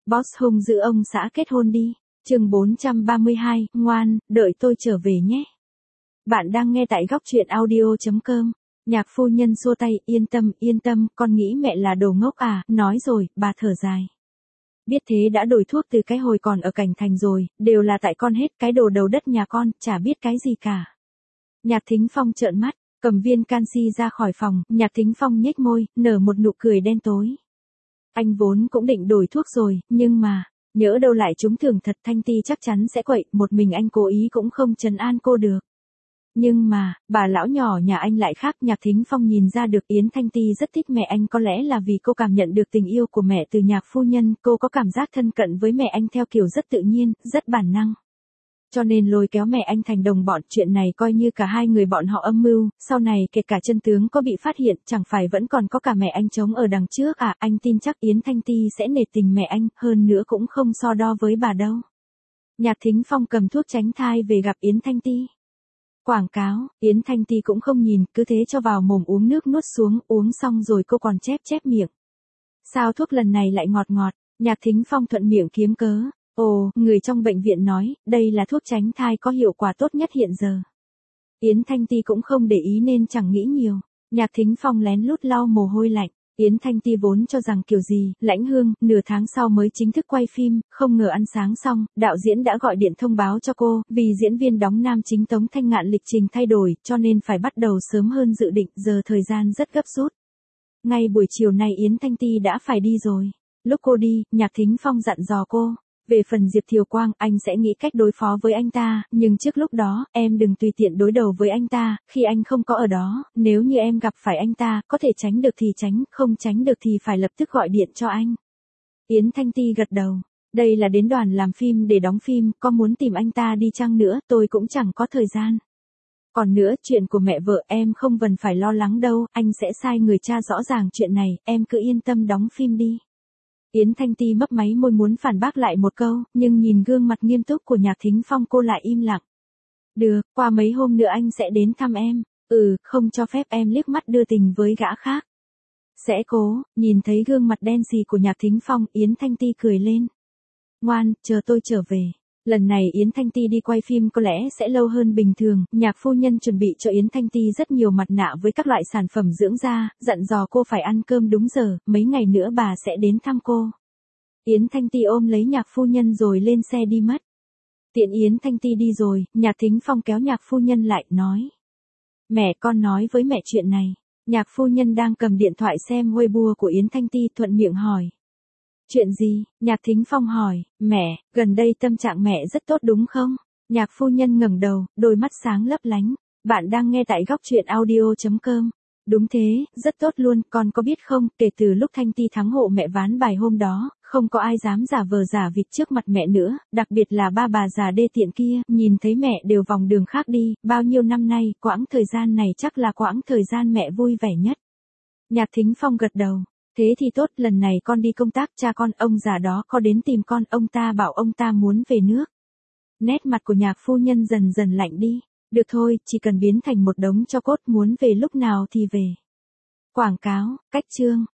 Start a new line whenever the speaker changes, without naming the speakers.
Boss hung giữ ông xã kết hôn đi. Chương 432, ngoan, đợi tôi trở về nhé. Bạn đang nghe tại góc truyện audio.com. Nhạc phu nhân xua tay, yên tâm, con nghĩ mẹ là đồ ngốc à, nói rồi, bà thở dài. Biết thế đã đổi thuốc từ cái hồi còn ở Cảnh Thành rồi, đều là tại con hết, cái đồ đầu đất nhà con, chả biết cái gì cả. Nhạc Thính Phong trợn mắt, cầm viên canxi ra khỏi phòng, Nhạc Thính Phong nhếch môi, nở một nụ cười đen tối. Anh vốn cũng định đổi thuốc rồi, nhưng mà, nhỡ đâu lại trúng thưởng thật, Thanh Ti chắc chắn sẽ quậy, một mình anh cố ý cũng không trấn an cô được. Nhưng mà, bà lão nhỏ nhà anh lại khác. Nhạc Thính Phong nhìn ra được Yến Thanh Ti rất thích mẹ anh, có lẽ là vì cô cảm nhận được tình yêu của mẹ từ nhạc phu nhân, cô có cảm giác thân cận với mẹ anh theo kiểu rất tự nhiên, rất bản năng. Cho nên lôi kéo mẹ anh thành đồng bọn, chuyện này coi như cả hai người bọn họ âm mưu, sau này kể cả chân tướng có bị phát hiện, chẳng phải vẫn còn có cả mẹ anh chống ở đằng trước à, anh tin chắc Yến Thanh Ti sẽ nể tình mẹ anh, hơn nữa cũng không so đo với bà đâu. Nhạc Thính Phong cầm thuốc tránh thai về gặp Yến Thanh Ti. Quảng cáo, Yến Thanh Ti cũng không nhìn, cứ thế cho vào mồm uống nước nuốt xuống, uống xong rồi cô còn chép miệng. Sao thuốc lần này lại ngọt ngọt, Nhạc Thính Phong thuận miệng kiếm cớ. Ồ, người trong bệnh viện nói, đây là thuốc tránh thai có hiệu quả tốt nhất hiện giờ. Yến Thanh Ti cũng không để ý nên chẳng nghĩ nhiều. Nhạc Thính Phong lén lút lau mồ hôi lạnh. Yến Thanh Ti vốn cho rằng kiểu gì, Lãnh Hương, nửa tháng sau mới chính thức quay phim, không ngờ ăn sáng xong, đạo diễn đã gọi điện thông báo cho cô, vì diễn viên đóng nam chính Tống Thanh Ngạn lịch trình thay đổi, cho nên phải bắt đầu sớm hơn dự định, giờ thời gian rất gấp rút. Ngay buổi chiều nay Yến Thanh Ti đã phải đi rồi. Lúc cô đi, Nhạc Thính Phong dặn dò cô. Về phần Diệp Thiều Quang, anh sẽ nghĩ cách đối phó với anh ta, nhưng trước lúc đó, em đừng tùy tiện đối đầu với anh ta, khi anh không có ở đó, nếu như em gặp phải anh ta, có thể tránh được thì tránh, không tránh được thì phải lập tức gọi điện cho anh. Yến Thanh Ti gật đầu, đây là đến đoàn làm phim để đóng phim, có muốn tìm anh ta đi chăng nữa, tôi cũng chẳng có thời gian. Còn nữa, chuyện của mẹ vợ em không cần phải lo lắng đâu, anh sẽ sai người tra rõ ràng chuyện này, em cứ yên tâm đóng phim đi. Yến Thanh Ti mấp máy môi muốn phản bác lại một câu, nhưng nhìn gương mặt nghiêm túc của Nhạc Thính Phong cô lại im lặng. Được, qua mấy hôm nữa anh sẽ đến thăm em. Không cho phép em liếc mắt đưa tình với gã khác. Sẽ cố. Nhìn thấy gương mặt đen xì của Nhạc Thính Phong, Yến Thanh Ti cười lên. Ngoan, chờ tôi trở về. Lần này Yến Thanh Ti đi quay phim có lẽ sẽ lâu hơn bình thường, Nhạc phu nhân chuẩn bị cho Yến Thanh Ti rất nhiều mặt nạ với các loại sản phẩm dưỡng da, dặn dò cô phải ăn cơm đúng giờ, mấy ngày nữa bà sẽ đến thăm cô. Yến Thanh Ti ôm lấy Nhạc phu nhân rồi lên xe đi mất. Tiện Yến Thanh Ti đi rồi, Nhạc Thính Phong kéo Nhạc phu nhân lại, nói. Mẹ, con nói với mẹ chuyện này. Nhạc phu nhân đang cầm điện thoại xem Weibo của Yến Thanh Ti, thuận miệng hỏi. Chuyện gì? Nhạc Thính Phong hỏi. Mẹ, gần đây tâm trạng mẹ rất tốt đúng không? Nhạc phu nhân ngẩng đầu, đôi mắt sáng lấp lánh. Bạn đang nghe tại góc truyện audio.com. Đúng thế, rất tốt luôn, con có biết không, kể từ lúc Thanh Ti thắng hộ mẹ ván bài hôm đó, không có ai dám giả vờ giả vịt trước mặt mẹ nữa, đặc biệt là ba bà già đê tiện kia, nhìn thấy mẹ đều vòng đường khác đi, bao nhiêu năm nay, quãng thời gian này chắc là quãng thời gian mẹ vui vẻ nhất. Nhạc Thính Phong gật đầu. Thế thì tốt, lần này con đi công tác, cha con, ông già đó có đến tìm con, ông ta bảo ông ta muốn về nước. Nét mặt của Nhạc phu nhân dần dần lạnh đi. Được thôi, chỉ cần biến thành một đống tro cốt, muốn về lúc nào thì về. Quảng cáo, cách chương.